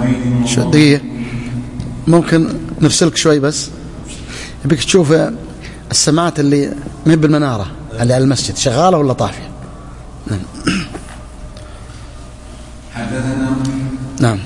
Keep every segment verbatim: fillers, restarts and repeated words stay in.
حميد. دقيقة، ممكن نرسلك شوي بس، يبيك تشوف السماعات اللي من بالمنارة اللي على المسجد شغالة ولا طافية. نعم. حدثنا نعم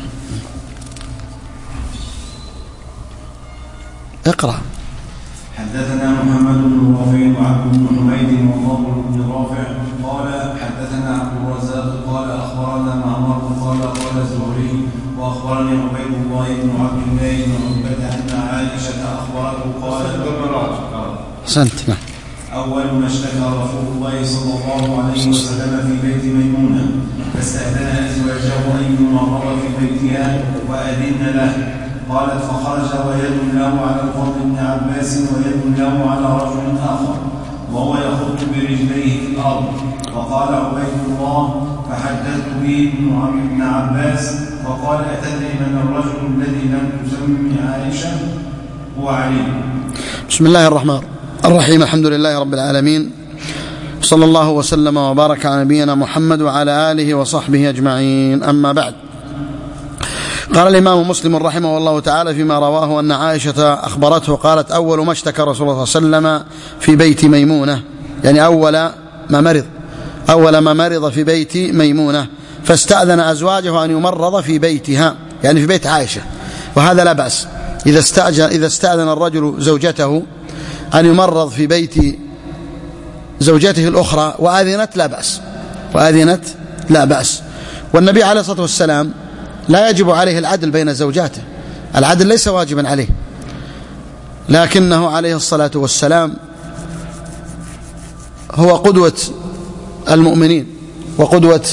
اقرأ. حدثنا محمد بن رافع وعبد بن حميد وفضل بن رافع قال حدثنا عبد الرزاق قال اخبرنا معمر قال قال الزهري واخبرني عبيد الله بن عبد الله بن عتبة ان عائشة اخبرته قال سنت نعم اول ما اشتكى رسول الله صلى الله عليه وسلم في بيت ميمونة فاستأذن ازواجه ان يمرض في بيتها واذن له. قالت فخرج ويد له على الفضل بن عباس ويد له على رجل آخر وهو يخط برجليه في الأرض. وقال عبيد الله فحدثت به ابن عباس فقال أتدري من الرجل الذي لم تسمي عائشة؟ هو علي. بسم الله الرحمن الرحيم. الحمد لله رب العالمين، صلى الله وسلم وبارك على نبينا محمد وعلى آله وصحبه أجمعين. أما بعد، قال الإمام مسلم رحمه الله تعالى فيما رواه أن عائشة أخبرته قالت أول ما اشتكى رسول الله صلى الله عليه وسلم في بيت ميمونة، يعني أول ما مرض أول ما مرض في بيت ميمونة فاستأذن أزواجه أن يمرض في بيتها، يعني في بيت عائشة، وهذا لا بأس. إذا استأذن, إذا استأذن الرجل زوجته أن يمرض في بيت زوجته الأخرى وآذنت لا بأس وآذنت لا بأس. والنبي عليه الصلاة والسلام لا يجب عليه العدل بين زوجاته، العدل ليس واجبا عليه، لكنه عليه الصلاة والسلام هو قدوة المؤمنين وقدوة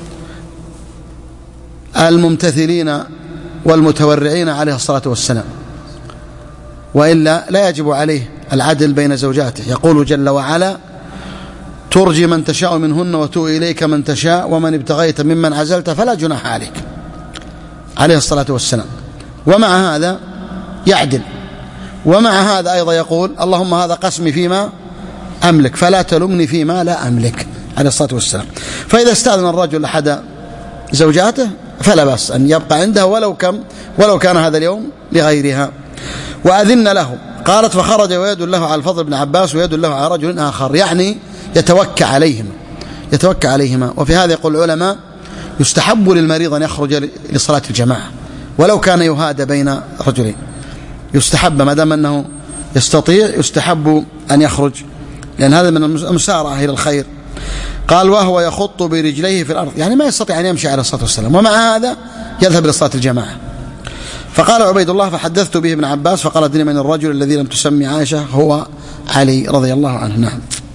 الممتثلين والمتورعين عليه الصلاة والسلام، وإلا لا يجب عليه العدل بين زوجاته. يقول جل وعلا ترجي من تشاء منهن وتؤوي إليك من تشاء ومن ابتغيت ممن عزلت فلا جناح عليك، عليه الصلاة والسلام. ومع هذا يعدل، ومع هذا أيضا يقول اللهم هذا قسمي فيما أملك فلا تلمني فيما لا أملك، عليه الصلاة والسلام. فإذا استأذن الرجل أحد زوجاته فلا بأس أن يبقى عنده ولو كم ولو كان هذا اليوم لغيرها. وأذن له. قالت فخرج ويد له على الفضل بن عباس ويد له على رجل آخر، يعني يتوكى عليهما يتوكى عليهما. وفي هذا يقول العلماء يستحب للمريض أن يخرج لصلاة الجماعة ولو كان يهادى بين رجلين، يستحب ما دام أنه يستطيع يستحب أن يخرج، لأن هذا من المسارعة إلى الخير. قال وهو يخط برجليه في الأرض، يعني ما يستطيع أن يمشي عليه الصلاة والسلام، ومع هذا يذهب لصلاة الجماعة. فقال عبيد الله فحدثت به ابن عباس فقال ادري من الرجل الذي لم تسمي عائشة؟ هو علي رضي الله عنه. نعم.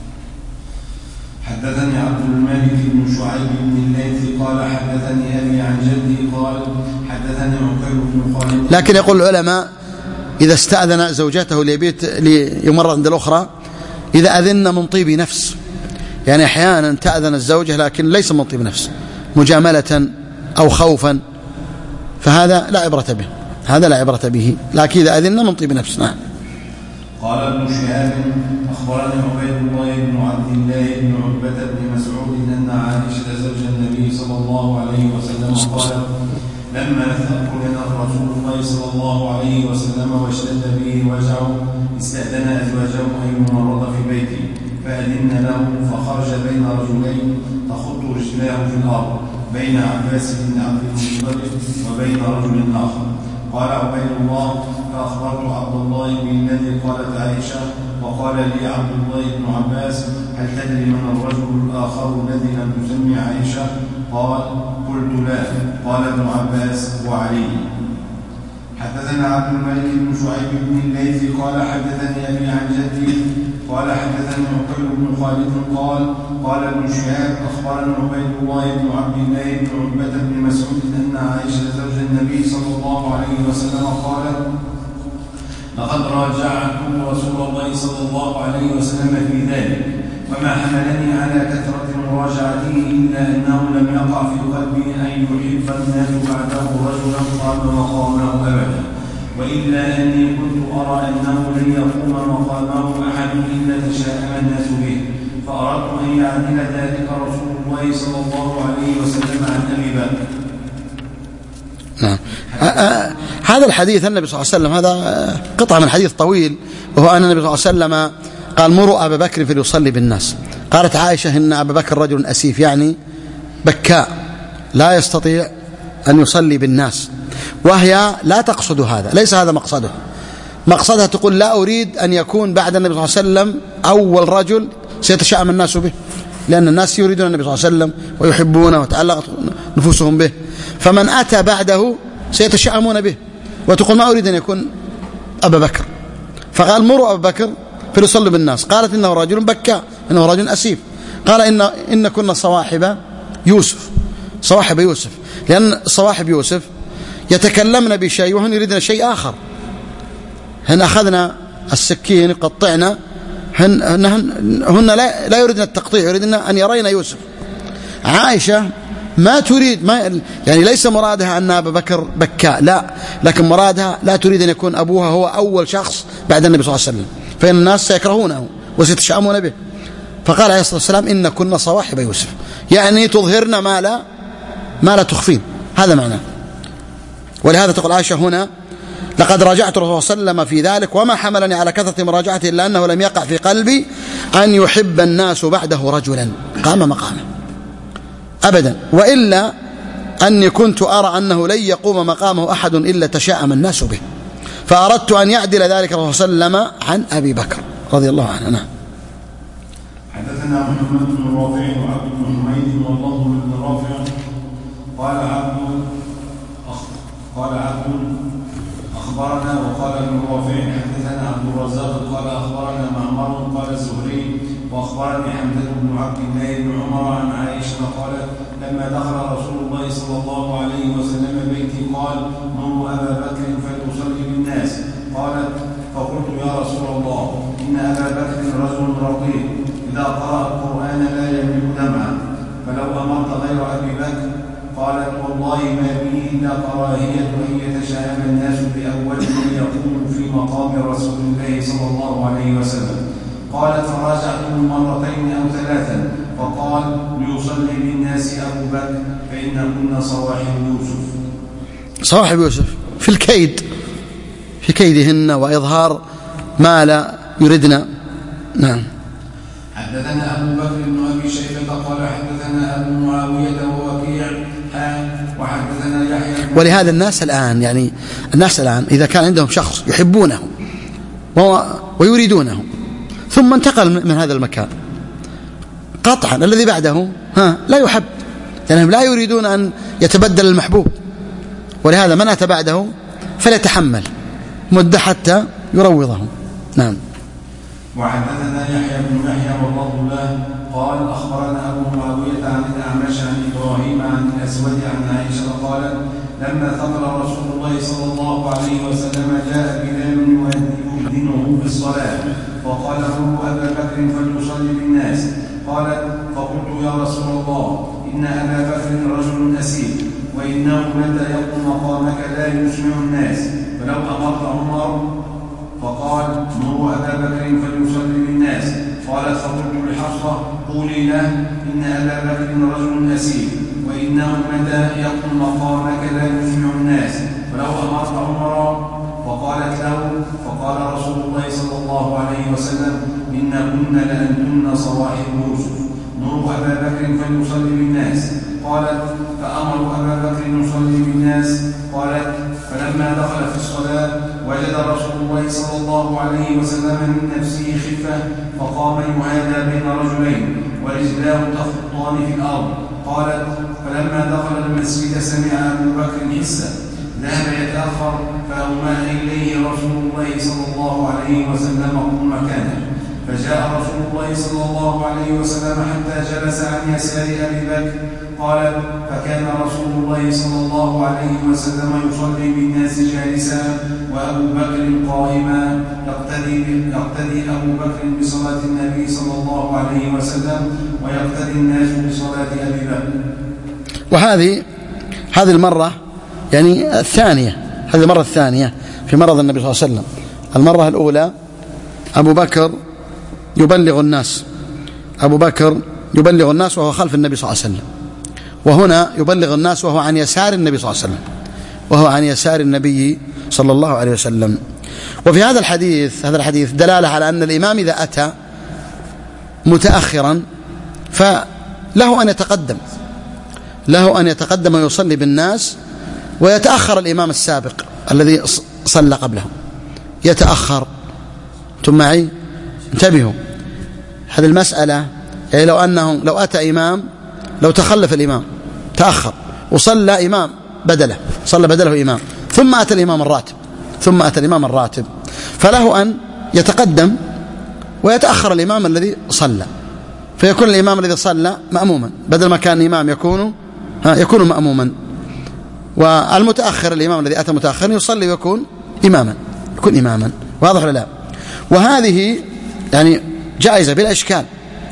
حدثني عبد الملك بن شعيب بن الليث قال حدثني أبي عن جدي قال حدثني عقيل بن خالد. لكن يقول العلماء إذا استأذن زوجته ليبيت ليمرض عند الأخرى إذا أذن من طيب نفس، يعني أحيانا تأذن الزوجة لكن ليس من طيب نفس، مجاملة أو خوفا، فهذا لا عبرة به هذا لا عبرة به لكن إذا أذن من طيب نفس. نعم. قال ابن شهاب أخبرني عبيد الله بن عبد الله بن عتبة بن مسعود أن عائشة زوج النبي صلى الله عليه وسلم قال لما ثقل رسول الله صلى الله عليه وسلم واشتد به وجعه استأذن أزواجه أن يمرض في بيته فأذن له فخرج بين رجلين تخط رجلاه في الأرض بين عباس بن عبد المطلب وبين رجل آخر. قال عبيد الله فأخبرت عبد الله بالذي قالت عائشة وقال لي عبد الله بن عباس هل تدري من الرجل الآخر الذي لم تسمي عائشة؟ قال قلت لا. قال ابن عباس وعلي. حدثنا عبد الملك بن شعيب بن الليث قال حدثني أبي عن جدي قال حدثني عقيل بن خالد قال قال ابن شهاب أخبرنا عبيد الله بن عبد الله بن عتبة بن مسعود أن عائشة زوج النبي صلى الله عليه وسلم قالت لقد راجعت رسول الله صلى الله عليه وسلم في ذلك وما حملني على كثرة مراجعته إلا أنه لم يقع في قلبي أن يحب الناس بعده رجلا قام مقامه أبدا، وإلا أني كنت أرى أنه لن يقوم مقامه أحد إلا تشاءم الناس به، فأردت أن يعدل ذلك رسول الله صلى الله عليه وسلم عن أبي بكر. نعم. هذا الحديث النبي صلى الله عليه وسلم، هذا قطعة من حديث طويل، وهو أن النبي صلى الله عليه وسلم قال مروا أبا بكر فليصلي بالناس. قالت عائشة إن أبا بكر رجل أسيف، يعني بكاء لا يستطيع أن يصلي بالناس، وهي لا تقصد هذا، ليس هذا مقصده. مقصدها تقول لا أريد أن يكون بعد النبي صلى الله عليه وسلم أول رجل سيتشائم الناس به، لأن الناس يريدون النبي صلى الله عليه وسلم ويحبونه وتعلقت نفوسهم به، فمن أتى بعده سيتشائمون به، وتقول ما أريد أن يكون أبا بكر. فقال مروا أبا بكر فليصلوا بالناس. قالت إنه رجل بكاء، إنه رجل أسيف. قال إن, إن كنا صواحب يوسف، صواحب يوسف، لأن صواحب يوسف يتكلمن بشيء وهن يريدن شيء آخر. هن أخذنا السكين قطعنا، هن, هن, هن لا, لا يريدن التقطيع، يريدن أن يرين يوسف. عائشة ما تريد، ما يعني ليس مرادها أن أبا بكر بكاء، لا، لكن مرادها لا تريد أن يكون أبوها هو أول شخص بعد النبي صلى الله عليه وسلم، فإن الناس سيكرهونه وسيتشائمون به. فقال عليه الصلاة والسلام إن كنا صواحب يوسف، يعني تظهرن ما لا ما لا تخفين، هذا معناه. ولهذا تقول عائشة هنا لقد راجعت الرسول صلى الله عليه وسلم في ذلك وما حملني على كثرة مراجعته إلا أنه لم يقع في قلبي أن يحب الناس بعده رجلا قام مقامه أبدا، وإلا أني كنت أرى أنه لن يقوم مقامه أحد إلا تشاءم الناس به، فأردت أن يعدل ذلك الرسول صلى الله عليه وسلم عن أبي بكر رضي الله عنه. نعم. حدثنا محمد بن رافع وعبد بن حميد والله بن رافع قال عبد قال عبد أخبرنا وقال ابن رافع حدثنا عبد الرزاق قال أخبرنا معمر قال الزهري وأخبرني حمزة بن عبد الله بن عمر عن عائشة قالت لما دخل رسول الله صلى الله عليه وسلم بيتي قال مروا أبا بكر فليصلي بالناس. قالت فقلت يا رسول الله إن أبا بكر رجل رقيق إذا قرأ القرآن لا يملك دمعا، فلو أمرت غير أبي بكر. قالت والله ما بي إلا كراهية أن يتشائم الناس بأول من يقوم في مقام رسول الله صلى الله عليه وسلم. قالت فراجعته مرتين أو ثلاثا فقال ليصلي بالناس أبو بكر فإن كنا صواحب يوسف. صواحب يوسف في الكيد، في كيدهن وإظهار ما لا يردنا. نعم. حدثنا أبو بكر بن أبي شيبة قال حدثنا أبو معاوية ووكيع وحدثنا يحيى. ولهذا الناس الآن، يعني الناس الآن إذا كان عندهم شخص يحبونه ويريدونه ثم انتقل من هذا المكان قطعا الذي بعده ها لا يحب، لأنهم لا يريدون أن يتبدل المحبوب، ولهذا من أتى بعده فليتحمل مدة حتى يروضه. نعم. وحدثنا يحيى بن يحيى والله له قال أخبرنا أبو معاوية عن الأعمش عن إبراهيم عن الأسود عن عائشة قالت لما ثقل رسول الله صلى الله عليه وسلم جاء بلال يؤذنه بالصلاة وقال مروا أبا بكر فليصلي بالناس. قالت فقلت يا رسول الله إن أبا بكر رجل أسير وإنه متى يقوم مقامك لا يسمع الناس، فلو أمرت عمر. فقال مروا أبا بكر فليصلي بالناس. قالت فقلت لحفصة قولي له إن أبا بكر رجل أسير وإنه متى يقوم مقامك لا يسمع الناس، فلو أمرت عمر. فقالت له فقال رسول الله صلى الله عليه وسلم إنكن لأنتن صواحب يوسف مروا أبا بكر فليصلي بالناس. قالت فأمروا أبا بكر يصلي بالناس. قالت فلما دخل في الصلاة وجد رسول الله صلى الله عليه وسلم من نفسه خفة فقام يهادى بين رجلين ورجلاه تخطان في الأرض. قالت فلما دخل المسجد سمع أبو بكر حسا ذهب يتأخر فأومأ إليه رسول الله صلى الله عليه وسلم قم مكانه، فجاء رسول الله صلى الله عليه وسلم حتى جلس عن يسار أبي بكر. قالت فكان رسول الله صلى الله عليه وسلم يصلي بالناس جالسا وأبو بكر قائما يقتدي, يقتدي أبو بكر بصلاة النبي صلى الله عليه وسلم ويقتدي الناس بصلاة أبي بكر. وهذه هذه المرة يعني الثانية، هذه المرة الثانية في مرض النبي صلى الله عليه وسلم. المرة الأولى أبو بكر يبلغ الناس، أبو بكر يبلغ الناس وهو خلف النبي صلى الله عليه وسلم، وهنا يبلغ الناس وهو عن يسار النبي صلى الله عليه وسلم. وهو عن يسار النبي صلى الله عليه وسلم. وفي هذا الحديث هذا الحديث دلالة على أن الإمام إذا أتى متأخرا فله أن يتقدم له أن يتقدم ويصلي بالناس، ويتأخر الإمام السابق الذي صلى قبله، يتأخر. ثم معي انتبهوا هذه المسألة، يعني لو أنه لو أتى إمام لو تخلف الإمام تأخر وصلى إمام بدله صلى بدله إمام ثم أتى الإمام الراتب ثم أتى الإمام الراتب فله أن يتقدم ويتأخر الإمام الذي صلى، فيكون الإمام الذي صلى مأموما بدل ما كان إمام يكون ها يكون مأموما، والمتأخر الإمام الذي أتى متأخرا يصلي ويكون إماما يكون إماما. واضح ولا لا؟ وهذه يعني جائزة بلا إشكال،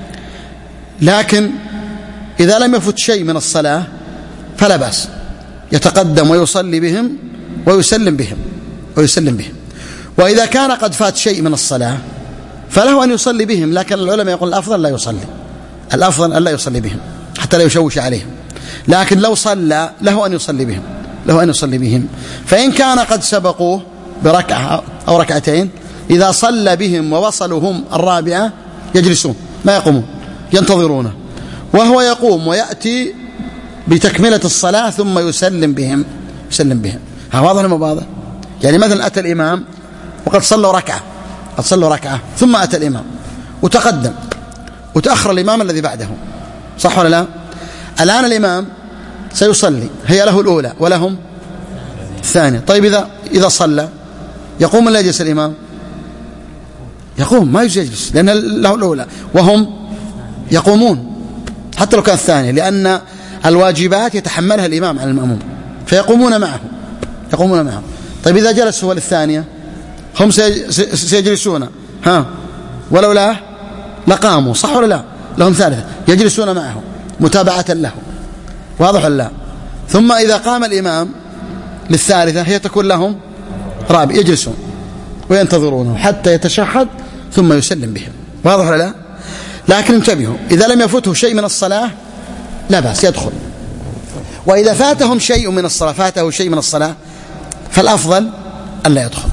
لكن إذا لم يفت شيء من الصلاة فلا بأس، يتقدم ويصلي بهم ويسلم بهم ويسلم بهم. وإذا كان قد فات شيء من الصلاة فله أن يصلي بهم، لكن العلماء يقول الأفضل لا يصلي الأفضل أن لا يصلي بهم حتى لا يشوش عليهم، لكن لو صلى له أن يصلي بهم له أن يصلي بهم. فإن كان قد سبقوه بركعة أو ركعتين إذا صلى بهم ووصلوا هم الرابعة يجلسون ما يقومون ينتظرونه، وهو يقوم ويأتي بتكملة الصلاة ثم يسلم بهم يسلم بهم. ها واضح ولا مو واضح؟ يعني مثلا أتى الإمام وقد صلوا ركعة قد صلوا ركعة ثم أتى الإمام وتقدم وتأخر الإمام الذي بعده، صح ولا لا؟ الآن الإمام سيصلي هي له الأولى ولهم الثانية. طيب إذا إذا صلى يقوم ولا يجلس الإمام؟ يقوم ما يجلس لأن له الأولى وهم يقومون حتى لو كان الثانية، لأن الواجبات يتحملها الإمام على المأموم فيقومون معه يقومون معه. طيب إذا جلس هو للثانية هم سيجلسون ها ولولا لقاموا، صح ولا لا؟ لهم ثالثة يجلسون معه متابعة له. واضح ولا لا؟ ثم إذا قام الإمام للثالثة هي تكون لهم رابع يجلسون وينتظرونه حتى يتشهد ثم يسلم بهم. واضح ولا لا؟ لكن انتبهوا إذا لم يفوته شيء من الصلاة لا بأس يدخل، وإذا فاتهم شيء من الصلاة فاته شيء من الصلاة فالأفضل ألا يدخل.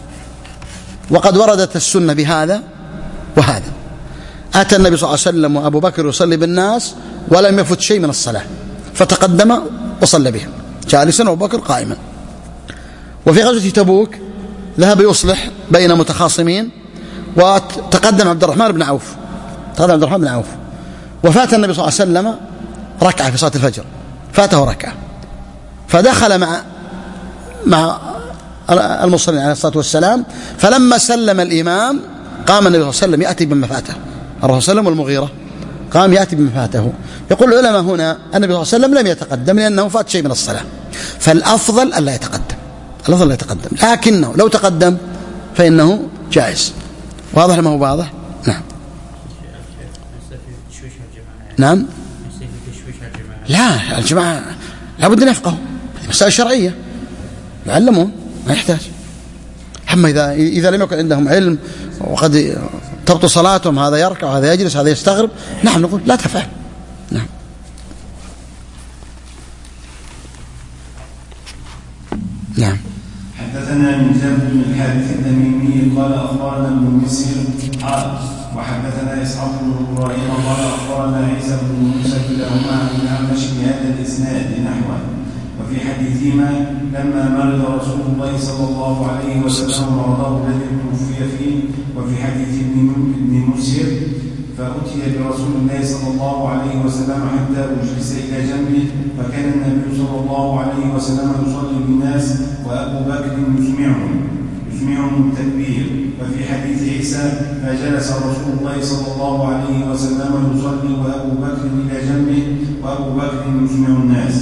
وقد وردت السنة بهذا وهذا. أتى النبي صلى الله عليه وسلم وأبو بكر يصلي بالناس ولم يفت شيء من الصلاة فتقدم وصلى بهم جالسا وأبو بكر قائما. وفي غزوة تبوك ذهب يصلح بين متخاصمين وتقدم عبد الرحمن بن عوف تقدم عبد الرحمن بن عوف وفات النبي صلى الله عليه وسلم ركعة في صلاة الفجر فاته ركعة فدخل مع مع المصلين عليه الصلاة والسلام، فلما سلم الإمام قام النبي صلى الله عليه وسلم يأتي بما فاته الرسول صلى الله عليه وسلم والمغيرة قام يأتي بما فاته. يقول العلماء هنا النبي صلى الله عليه وسلم لم يتقدم لأنه فات شيء من الصلاة، فالأفضل ألا يتقدم الأفضل لا يتقدم، لكنه لو تقدم فإنه جائز. واضح ما هو واضح؟ نعم نعم لا الجماعة لابد أن يفقهوا مسائل شرعية يعلمون ما يحتاج. أما إذا إذا لم يكن عندهم علم وقد تبطل صلاتهم هذا يركع وهذا يجلس هذا يستغرب نعم نقول لا تفعل. نعم نعم حدثنا من جابر بن الحارث التميمي قال أخبرنا ابن مسير قال وحدثنا إسحاق بن إبراهيم قال أخبرنا عيسى بن موسى كلاهما عن الأعمش بهذا الإسناد نحوه. وفي حديثهما لما مرض رسول الله صلى الله عليه وسلم مرضه الذي توفي فيه. وفي حديث ابن مسير فأتي برسول الله صلى الله عليه وسلم حتى أجلس إلى جنبه فكان النبي صلى الله عليه وسلم يصلي بالناس وأبو بكر يسمعهم يسمعهم التكبير. وفي حديث عيسى فجلس رسول الله صلى الله عليه وسلم يصلي وأبو بكر إلى جنبه وأبو بكر يسمع الناس.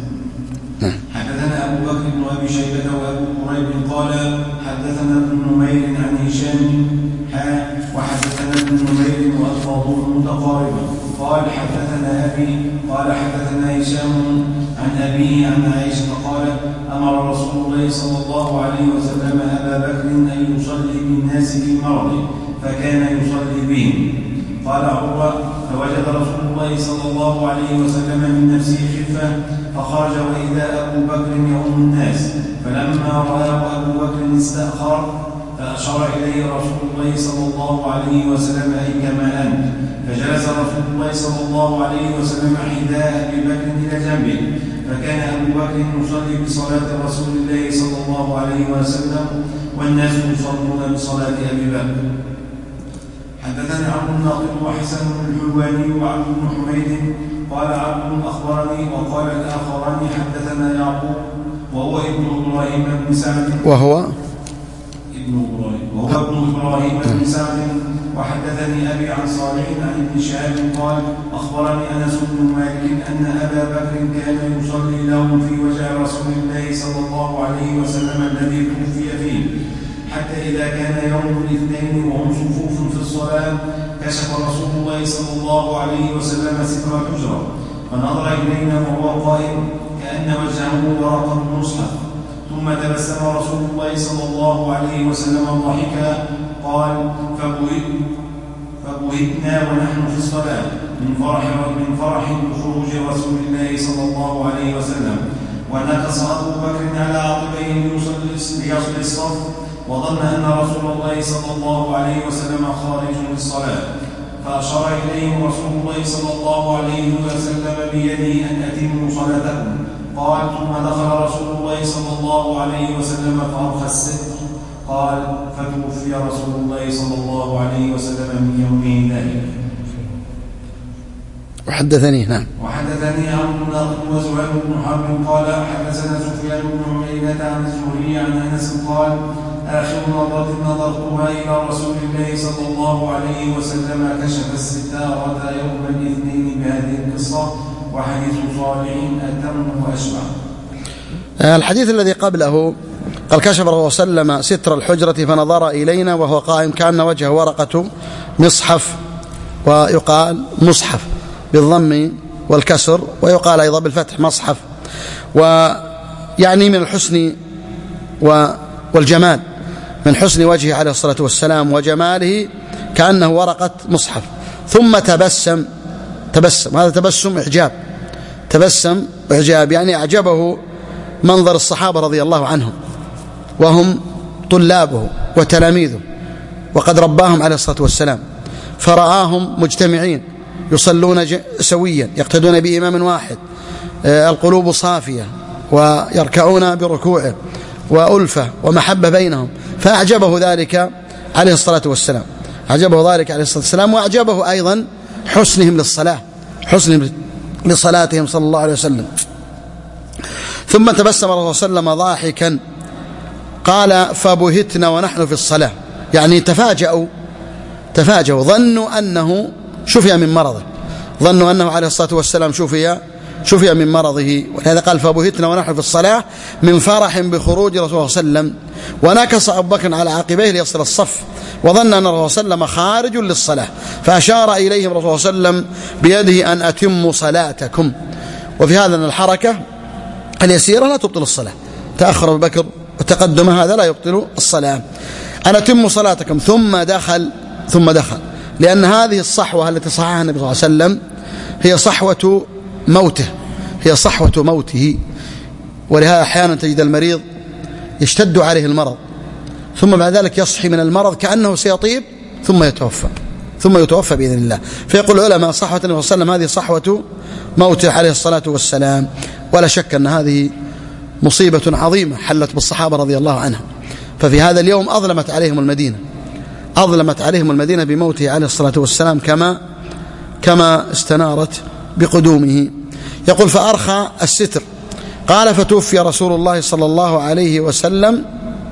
حدثنا أبو بكر بن أبي شيبة وأبو قريب قال حدثنا ابن نمير عن هشام وحدثنا ابن نمير وألفاظه متقاربة قال حدثنا أبي قال حدثنا هشام عن أبيه عن عائشة قال أمر رسول الله صلى الله عليه وسلم أبا بكر أن يصلي بالناس في مرضه فكان يصلي بهم. قال عروة فوجد رسول الله صلى الله عليه وسلم من نفسه خفة فخرج وإذا أبو بكر يؤم الناس، فلما رآه أبو بكر استأخر فأشار إليه رسول الله صلى الله عليه وسلم: أي كما أنت. فجلس رسول الله صلى الله عليه وسلم حذاء أبي بكر إلى جنبه، فكان أبو بكر يصلي بصلاة رسول الله صلى الله عليه وسلم والناس يصلون بصلاة أبي بكر. حدثني عبد الناقد وحسن بن الحلواني وعبد بن حميد قال عبد أخبرني، وقال الآخران حدثنا يعقوب وهو ابن إبراهيم بن سعد وهو ابن إبراهيم وهو ابن إبراهيم بن سعد. وحدثني أبي عن صالح عن ابن شهاب قال أخبرني أنس بن مالك أن أبا بكر كان يصلي لهم في وجه رسول الله صلى الله عليه وسلم الذي توفي فيه، حتى إذا كان يوم الاثنين وهم صفوف في الصلاة كشف رسول الله صلى الله عليه وسلم ستر الحجرة فنظر إلينا وهو قائم كأن وجهه ورقة المصحف، ثم تبسم رسول الله صلى الله عليه وسلم ضحكا قال: فبهتنا ونحن في الصلاة من فرح من فرح بخروج رسول الله صلى الله عليه وسلم، ونكص أبو بكر على عقبيه ليصلي الصف، وظن أن رسول الله صلى الله عليه وسلم خارج للصلاة، فأشار إليهم رسول الله صلى الله عليه وسلم بيده أن أتموا صلاتكم. قال: ثم دخل رسول الله صلى الله عليه وسلم فأرخى الستر. قال: فتوفي رسول الله صلى الله عليه وسلم من يومه ذلك. وحدثني نعم وحدثني عن ناقد وزهير بن حرب قال حدثنا سفيان بن عيينة عن الزهري عن أنس قال: آخر نظرة نظرتها إلى رسول الله صلى الله عليه وسلم كشف الستارة يوم الاثنين بهذه القصة، وحديث صالح أتم وأشبع. الحديث الذي قبله قال: كشف الرسول صلى الله عليه وسلم ستر الحجرة فنظر إلينا وهو قائم كأن وجهه ورقة مصحف، ويقال مصحف بالضم والكسر، ويقال أيضا بالفتح مصحف، ويعني من الحسن والجمال، من حسن وجهه عليه الصلاة والسلام وجماله كأنه ورقة مصحف. ثم تبسم تبسم هذا تبسم إعجاب، تبسم إعجاب يعني أعجبه منظر الصحابة رضي الله عنهم، وهم طلابه وتلاميذه، وقد رباهم عليه الصلاة والسلام، فرآهم مجتمعين يصلون سويا يقتدون بإمام واحد، القلوب صافية ويركعون بركوعه وألفة ومحبة بينهم، فأعجبه ذلك عليه الصلاة والسلام، أعجبه ذلك عليه الصلاة والسلام، وأعجبه أيضا حسنهم للصلاة، حسنهم لصلاتهم صلى الله عليه وسلم. ثم تبسم الرسول صلى الله عليه وسلم ضاحكا قال: فبهتنا ونحن في الصلاة، يعني تفاجأوا تفاجأوا ظنوا أنه شفي من مرضه، ظنوا أنه عليه الصلاة والسلام شفي شفي من مرضه، ولهذا قال: فبهتنا ونحن في الصلاة من فرح بخروج رسول الله صلى الله عليه وسلم، ونكص أبو بكر على عقبيه ليصل الصف، وظن أن الرسول صلى الله عليه وسلم خارج للصلاة، فأشار إليهم الرسول صلى الله عليه وسلم بيده أن أتموا صلاتكم. وفي هذا أن الحركة اليسيرة لا تبطل الصلاة، تأخر أبو بكر وتقدم هذا لا يبطل الصلاة. أن أتموا صلاتكم ثم دخل ثم دخل لأن هذه الصحوة التي صححها النبي صلى الله عليه وسلم هي صحوة موته، هي صحوة موته، ولهذا أحيانا تجد المريض يشتد عليه المرض ثم بعد ذلك يصحي من المرض كأنه سيطيب ثم يتوفى ثم يتوفى بإذن الله. فيقول العلماء صحوة النبي صلى الله عليه وسلم هذه صحوة موته عليه الصلاة والسلام، ولا شك أن هذه مصيبة عظيمة حلت بالصحابة رضي الله عنهم. ففي هذا اليوم أظلمت عليهم المدينة أظلمت عليهم المدينة بموته عليه الصلاة والسلام كما كما استنارت بقدومه. يقول: فأرخى الستر. قال: فتوفي رسول الله صلى الله عليه وسلم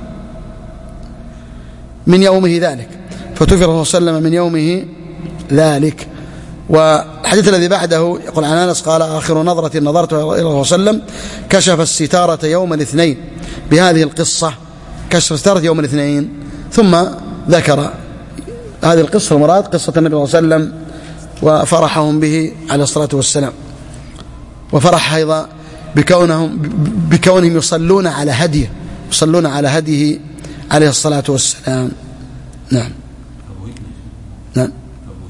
من يومه ذلك، فتوفي الرسول صلى الله عليه وسلم من يومه ذلك. والحديث الذي بعده يقول عن أنس قال: آخر نظرة نظرت إلى الرسول صلى الله عليه وسلم كشف الستارة يوم الاثنين بهذه القصة، كشف الستارة يوم الاثنين. ثم ذكر هذه القصة المراد قصة النبي صلى الله عليه وسلم وفرحهم به عليه الصلاة والسلام، وفرح أيضا بكونهم بكونهم يصلون على هديه يصلون على هديه عليه الصلاة والسلام. نعم نعم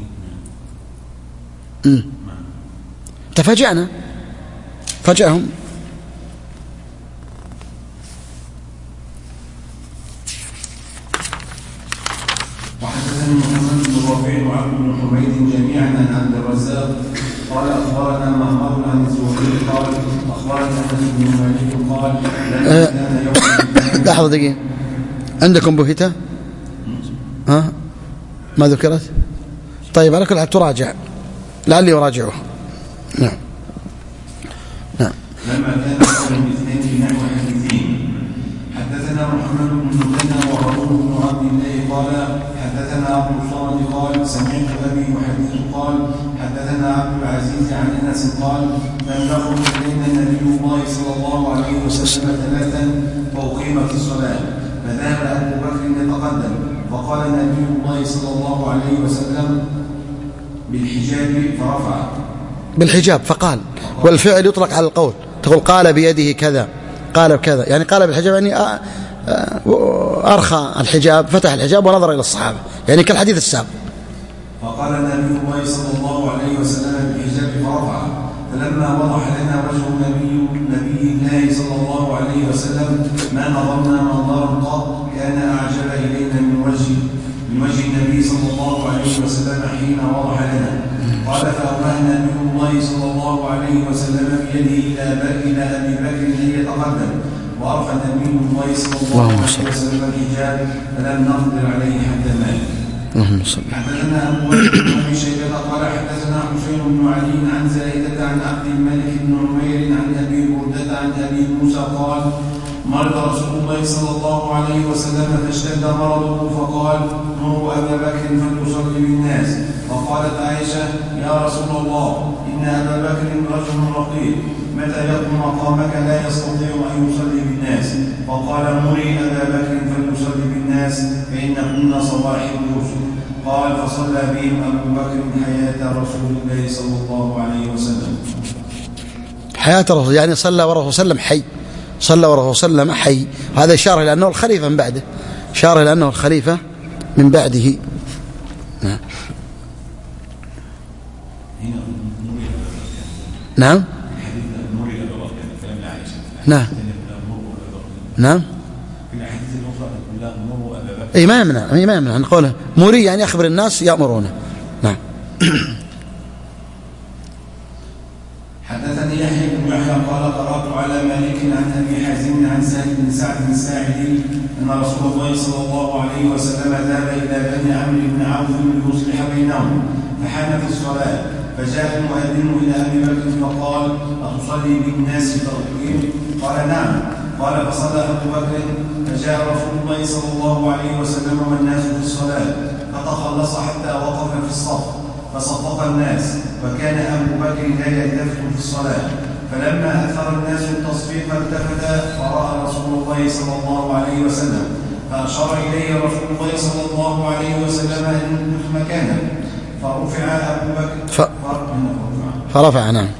تفاجأنا فاجأهم حدثني محمد بن رافع وعبد بن حميد جميعا عن عبد الرزاق قال أخبرنا معمر عن الزهري قال أخبرنا أنس بن مالك قال لما كان يوم لحظة دقيقة، عندكم بهتة؟ ها؟ ما ذكرت؟ طيب على كل حال تراجع لعلي أراجعه. نعم نعم. لما كان يوم الاثنين في نحو حديثين حدثنا محمد بن مثنى وهارون بن عبد الله قال حدثنا أبو الصامت قال سمعت أبي يحدث قال حدثنا عبد العزيز عن أنس قال لم يخرج إلينا النبي الله صلى الله عليه وسلم ثلاثا فأقيمت الصلاة فذهب أبو بكر يتقدم فقال النبي الله صلى الله عليه وسلم بالحجاب فرفع بالحجاب فقال، والفعل يطلق على القول، تقول قال بيده كذا قال بكذا، يعني قال بالحجاب يعني أرخى الحجاب فتح الحجاب ونظر إلى الصحابة، يعني كالحديث السابق. فقال النبي الله صلى الله عليه وسلم بالحجاب فرفع فلما وضح لنا وجه نبي نبي الله صلى الله عليه وسلم ما نظرنا منظرا قط كان أعجب إلينا من وجه من وجه النبي صلى الله عليه وسلم حين وضح لنا. قال فأواه النبي الله صلى الله عليه وسلم بيده إلى أبي بكر أن يتقدم وأرفع النبي الله صلى الله عليه وسلم الحجاب فلم نقدر عليه حتى مات. حدثنا أبو بكر بن أبي شيبة قال حدثنا حسين بن علي عن زائدة عن عبد الملك بن عمير عن أبي بردة عن أبي موسى قال مرض رسول الله صلى الله عليه وسلم فاشتد مرضه فقال مروا أبا بكر فليصلي بالناس. فقالت عائشة يا رسول الله إن أبا بكر رجل رقيق متى يقوم مقامك لا يستطيع أن يصلي بالناس. فقال مري أبا بكر فليصلي بالناس فإنهن صواحب يوسف. قال فصلى بهم أبو بكر حياة رسول الله صلى الله عليه وسلم. حياة الرسول يعني صلى ورسول صلى الله عليه وسلم حي، صلى ورسول صلى الله عليه وسلم حي، هذا إشارة لأنه الخليفة من بعده، إشارة لأنه الخليفة من بعده. نعم نعم نعم نعم اي ما يمنع ما يمنع نقوله مري يعني اخبر الناس يأمرونه. نعم. حدثني يحيى بن يحيى قال قرأت على مالك عن ابي حازم عن سهل بن سعد الساعدي ان رسول الله صلى الله عليه وسلم ذهب الى بني عمرو بن عوف ليصلح بينهم فحانت الصلاه فجاء المؤذن الى ابي بكر فقال اتصلي بالناس تركهم؟ قال نعم. قال فصلى ابو بكر فجاء رسول الله صلى الله عليه وسلم والناس في الصلاه فتخلص حتى وقف في الصف فصفق الناس وكان ابو بكر لا يلتفت في الصلاه فلما اثر الناس التصفيق التفت فراى رسول الله صلى الله عليه وسلم فاشار اليه رسول الله صلى الله عليه وسلم ان يمكث مكانه فرفع ابو بكر ف... فرفع نعم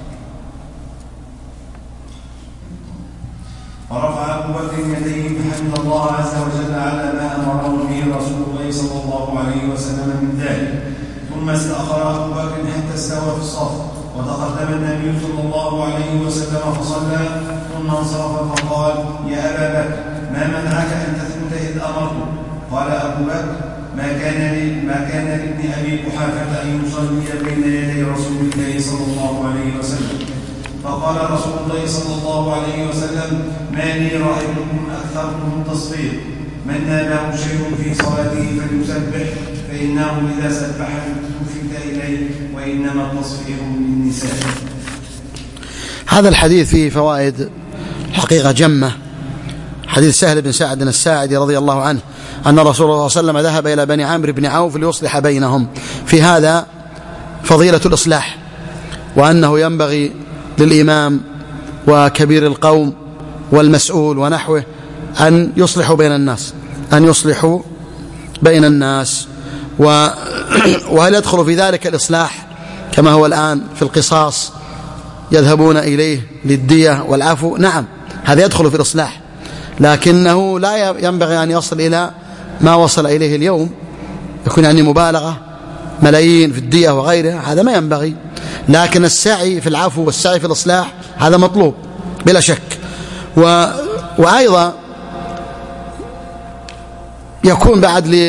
فرفع أبو بكر يديه فحمد الله عز وجل على ما أمره به رسول الله صلى الله عليه وسلم من ذلك ثم استأخر أبو بكر حتى استوى في الصف وتقدم النبي صلى الله عليه وسلم فصلى ثم انصرف فقال يا أبا بكر ما منعك أن تثبت إذ أمرتك؟ قال أبو بكر ما كان لي ما كان لابن أبي قحافة أن يصلي بين يدي رسول الله صلى الله عليه وسلم. فقال رسول الله صلى الله عليه وسلم ما لي رأيتكم أكثرتم التصفيق من نابه شيء في صلاته فليسبح فإنه إذا سبح التفت إليه وإنما التصفيق للنساء. هذا الحديث فيه فوائد حقيقة جمة. حديث سهل بن سعد الساعدي رضي الله عنه أن رسول الله صلى الله عليه وسلم ذهب إلى بني عمرو بن عوف ليصلح بينهم. في هذا فضيلة الإصلاح وأنه ينبغي للإمام وكبير القوم والمسؤول ونحوه أن يصلحوا بين الناس أن يصلحوا بين الناس و... وهل يدخل في ذلك الإصلاح كما هو الآن في القصاص يذهبون إليه للدية والعفو؟ نعم هذا يدخل في الإصلاح، لكنه لا ينبغي أن يصل إلى ما وصل إليه اليوم، يكون يعني مبالغة ملايين في الدية وغيرها، هذا ما ينبغي. لكن السعي في العفو والسعي في الإصلاح هذا مطلوب بلا شك. و... وأيضا يكون بعد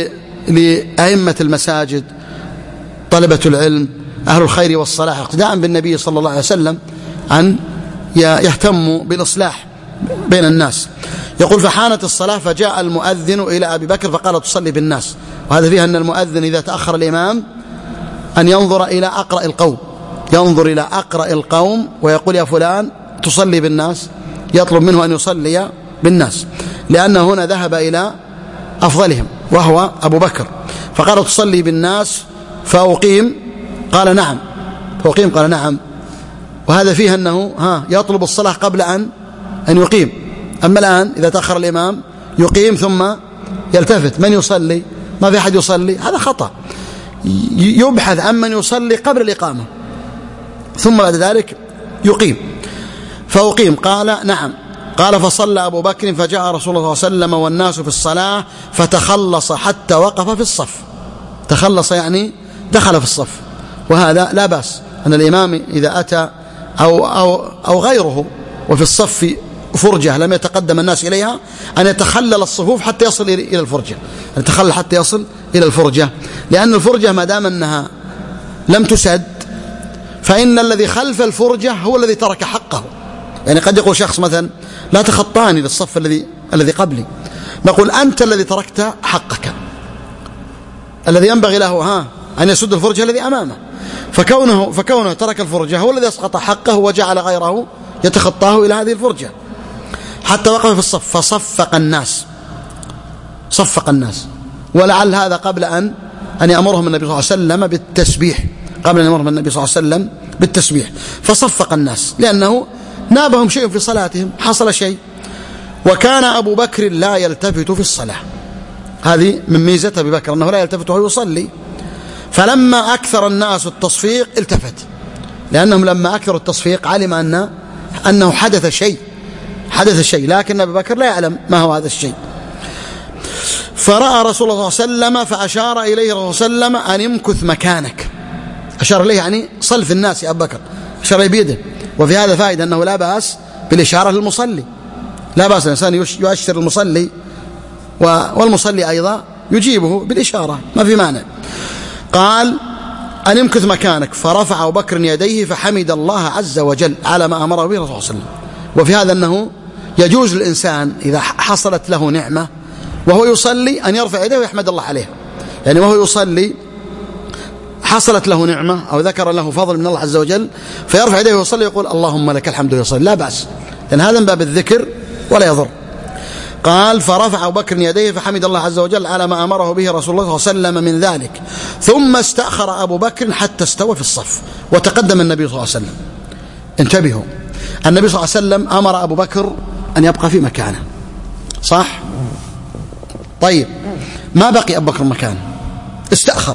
لأئمة المساجد طلبة العلم أهل الخير والصلاح اقتداء بالنبي صلى الله عليه وسلم أن يهتموا بالإصلاح بين الناس. يقول فحانت الصلاة فجاء المؤذن إلى أبي بكر فقال تصلي بالناس. وهذا فيها أن المؤذن إذا تأخر الإمام أن ينظر إلى أقرأ القوم ينظر إلى أقرأ القوم ويقول يا فلان تصلي بالناس، يطلب منه أن يصلي بالناس، لأنه هنا ذهب إلى أفضلهم وهو أبو بكر، فقال تصلي بالناس فأقيم، قال نعم، فأقيم قال نعم. وهذا فيه أنه ها يطلب الصلاة قبل أن أن يقيم. أما الآن إذا تأخر الإمام يقيم ثم يلتفت من يصلي، ما في أحد يصلي، هذا خطأ. يبحث عن من يصلي قبل الإقامة ثم بعد ذلك يقيم. فأقيم قال نعم. قال فصلى أبو بكر فجاء رسول الله صلى الله عليه وسلم والناس في الصلاة فتخلص حتى وقف في الصف. تخلص يعني دخل في الصف، وهذا لا بأس أن الإمام إذا أتى أو, أو, أو غيره وفي الصف فرجة لم يتقدم الناس إليها أن يتخلل الصفوف حتى يصل إلى الفرجة، أن يتخلل حتى يصل إلى الفرجة، لأن الفرجة ما دام أنها لم تسد فإن الذي خلف الفرجة هو الذي ترك حقه. يعني قد يقول شخص مثلا لا تخطاني للصف الذي الذي قبلي، نقول أنت الذي تركت حقك، الذي ينبغي له ها أن يسد الفرجة الذي أمامه، فكونه, فكونه ترك الفرجة هو الذي أسقط حقه وجعل غيره يتخطاه إلى هذه الفرجة حتى وقف في الصف فصفق الناس صفق الناس ولعل هذا قبل أن أن يأمرهم النبي صلى الله عليه وسلم بالتسبيح، قبل أن يأمرهم النبي صلى الله عليه وسلم بالتسبيح، فصفق الناس لأنه نابهم شيء في صلاتهم، حصل شيء. وكان أبو بكر لا يلتفت في الصلاة، هذه من ميزة أبي بكر أنه لا يلتفت وهو يصلي. فلما أكثر الناس التصفيق التفت، لأنهم لما أكثروا التصفيق علم أن أنه حدث شيء حدث شيء لكن أبي بكر لا يعلم ما هو هذا الشيء. فرأى رسول الله صلى الله عليه وسلم فأشار إليه رسول الله صلى الله عليه وسلم أن يمكث مكانك، أشار إليه يعني صل في الناس يا أبو بكر، أشار إليه بيده. وفي هذا فائدة أنه لا بأس بالإشارة للمصلي، لا بأس الإنسان يؤشر المصلي والمصلي أيضا يجيبه بالإشارة، ما في مانع. قال أن يمكث مكانك، فرفع أبو بكر يديه فحمد الله عز وجل على ما أمره به رسول الله صلى الله عليه وسلم. وفي هذا أنه يجوز للإنسان إذا حصلت له نعمة وهو يصلي أن يرفع يديه ويحمد الله عليها، يعني وهو يصلي حصلت له نعمة أو ذكر له فضل من الله عز وجل فيرفع يديه ويصلي يقول اللهم لك الحمد ويصلي، لا بأس، لأن هذا من باب الذكر ولا يضر. قال فرفع أبو بكر يديه فحمد الله عز وجل على ما أمره به رسول الله صلى الله عليه وسلم من ذلك، ثم استأخر أبو بكر حتى استوى في الصف وتقدم النبي صلى الله عليه وسلم. انتبهوا، النبي صلى الله عليه وسلم أمر أبو بكر أن يبقى في مكانه، صح؟ طيب ما بقي أبو بكر مكانه، استأخر،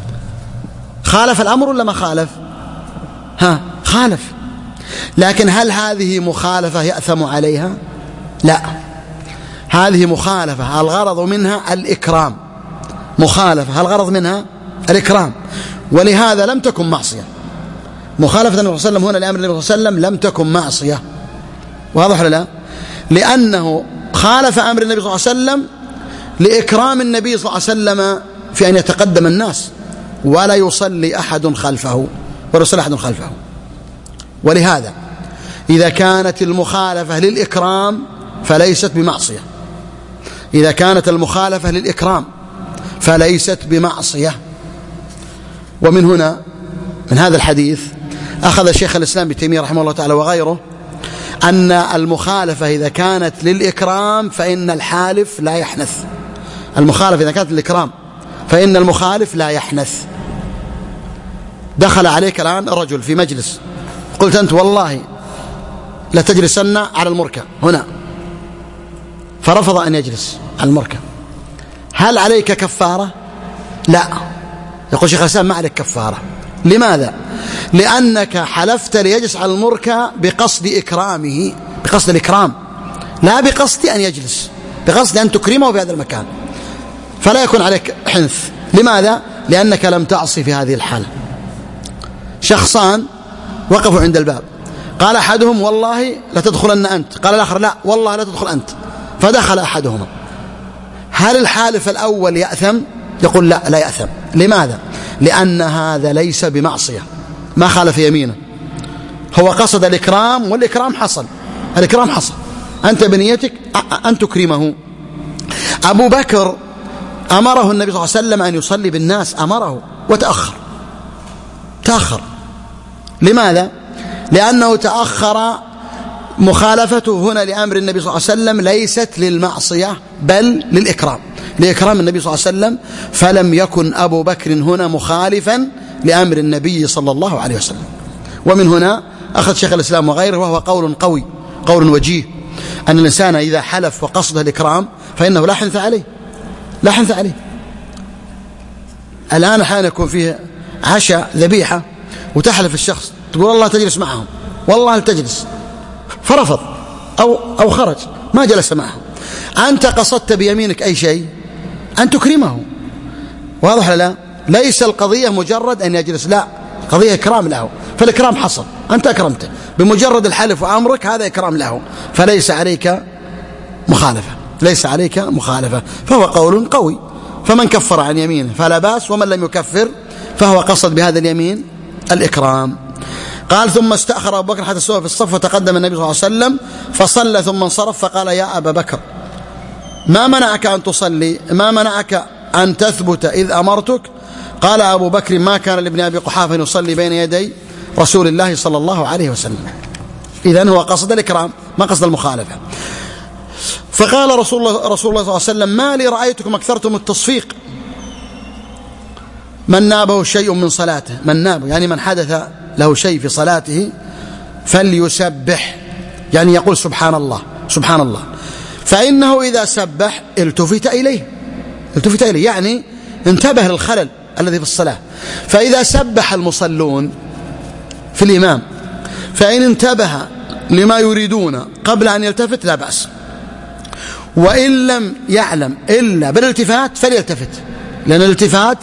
خالف الأمر ولا ما خالف؟ ها خالف، لكن هل هذه مخالفة يأثم عليها؟ لا، هذه مخالفة الغرض منها الإكرام، مخالفة الغرض منها الإكرام، ولهذا لم تكن معصية. مخالفة النبي صلى الله عليه وسلم هنا لأمر النبي صلى الله عليه وسلم لم تكن معصية، واضح ولا لا؟ لأنه خالف أمر النبي صلى الله عليه وسلم لإكرام النبي صلى الله عليه وسلم في أن يتقدم الناس ولا يصلي أحد خلفه ولا يصلي أحد خلفه. ولهذا إذا كانت المخالفة للإكرام فليست بمعصية، إذا كانت المخالفة للإكرام فليست بمعصية. ومن هنا من هذا الحديث أخذ شيخ الإسلام ابن تيمية رحمه الله تعالى وغيره أن المخالفة إذا كانت للإكرام فإن الحالف لا يحنث، المخالفة إذا كانت للإكرام فإن المخالف لا يحنث. دخل عليك الآن رجل في مجلس، قلت أنت والله لا تجلسن على المركع هنا، فرفض أن يجلس على المركع، هل عليك كفارة؟ لا، يقول شيخ الإسلام ما عليك كفارة. لماذا؟ لأنك حلفت ليجلس على المركع بقصد إكرامه، بقصد الإكرام، لا بقصد أن يجلس، بقصد أن تكرمه في هذا المكان، فلا يكون عليك حنث. لماذا؟ لأنك لم تعصي في هذه الحالة. شخصان وقفوا عند الباب، قال أحدهم والله لا تدخلن أنت، قال الآخر لا والله لا تدخل أنت، فدخل أحدهما. هل الحالف الأول يأثم؟ يقول لا لا يأثم. لماذا؟ لأن هذا ليس بمعصية، ما خالف يمينه، هو قصد الإكرام والإكرام حصل، الإكرام حصل، أنت بنيتك أن تكرمه. أبو بكر أمره النبي صلى الله عليه وسلم أن يصلي بالناس، أمره وتأخر، تأخر. لماذا؟ لأنه تأخر. مخالفته هنا لأمر النبي صلى الله عليه وسلم ليست للمعصية بل للإكرام، لإكرام النبي صلى الله عليه وسلم، فلم يكن أبو بكر هنا مخالفا لأمر النبي صلى الله عليه وسلم. ومن هنا أخذ شيخ الإسلام وغيره، وهو قول قوي، قول وجيه، أن الإنسان إذا حلف وقصد الإكرام فإنه لا حنث عليه، لا حنث عليه. الآن أحيانا يكون فيه عشاء ذبيحة وتحلف الشخص، تقول والله تجلس معهم، والله تجلس، فرفض أو, أو خرج ما جلس معهم، أنت قصدت بيمينك أي شيء أن تكرمه، واضح لا؟ ليس القضية مجرد أن يجلس، لا، قضية إكرام له، فالإكرام حصل، أنت أكرمته بمجرد الحلف وأمرك، هذا إكرام له، فليس عليك مخالفة، ليس عليك مخالفة، فهو قول قوي. فمن كفر عن يمينه فلا بأس، ومن لم يكفر فهو قصد بهذا اليمين الإكرام. قال ثم استأخر أبو بكر حتى استوى في الصف، وتقدم النبي صلى الله عليه وسلم فصلى ثم انصرف، فقال يا أبا بكر ما منعك أن تصلي، ما منعك أن تثبت إذ أمرتك؟ قال أبو بكر ما كان لابن أبي قحافة يصلي بين يدي رسول الله صلى الله عليه وسلم. إذن هو قصد الإكرام ما قصد المخالفة. فقال رسول الله, رسول الله صلى الله عليه وسلم ما لي رأيتكم أكثرتم التصفيق. من نابه شيء من صلاته، من نابه يعني من حدث له شيء في صلاته فليسبح، يعني يقول سبحان الله سبحان الله، فإنه إذا سبح التفت إليه، التفت إليه يعني انتبه للخلل الذي في الصلاة. فإذا سبح المصلون في الإمام فإن انتبه لما يريدون قبل أن يلتفت لا بأس، وإن لم يعلم إلا بالالتفات فليلتفت، لأن الالتفات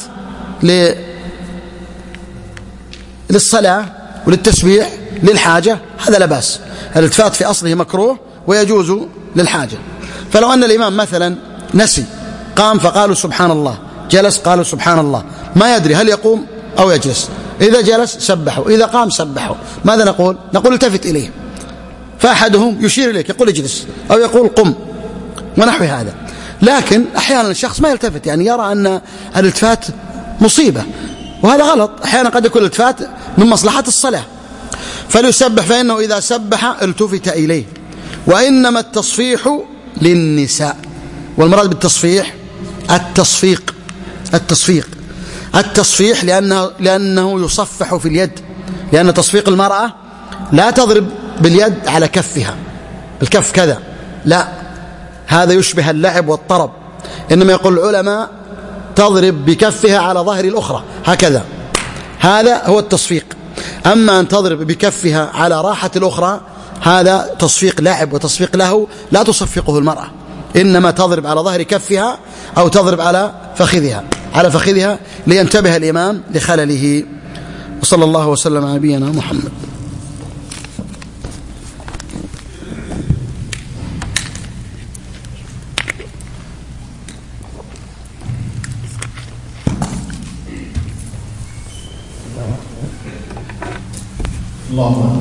للصلاة وللتسبيح للحاجة هذا لا بأس، الالتفات في أصله مكروه ويجوز للحاجة. فلو أن الإمام مثلا نسي قام فقالوا سبحان الله، جلس قالوا سبحان الله، ما يدري هل يقوم أو يجلس، إذا جلس سبحوا، إذا قام سبحوا، ماذا نقول؟ نقول التفت إليه، فأحدهم يشير إليك يقول اجلس أو يقول قم ونحو هذا. لكن أحيانا الشخص ما يلتفت، يعني يرى أن الالتفات مصيبة، وهذا غلط. أحيانا قد يكون الالتفات من مصلحة الصلاة، فليسبح فإنه إذا سبح التفت إليه. وإنما التصفيح للنساء، والمراد بالتصفيح التصفيق، التصفيق التصفيح لأنه, لأنه يصفح في اليد، لأن تصفيق المرأة لا تضرب باليد على كفها بالكف كذا، لا، هذا يشبه اللعب والطرب، إنما يقول العلماء تضرب بكفها على ظهر الأخرى هكذا، هذا هو التصفيق. أما أن تضرب بكفها على راحة الأخرى هذا تصفيق لعب وتصفيق له، لا تصفقه المرأة، إنما تضرب على ظهر كفها أو تضرب على فخذها على فخذها لينتبه الإمام لخلله. وصلى الله وسلم على نبينا محمد. اللهم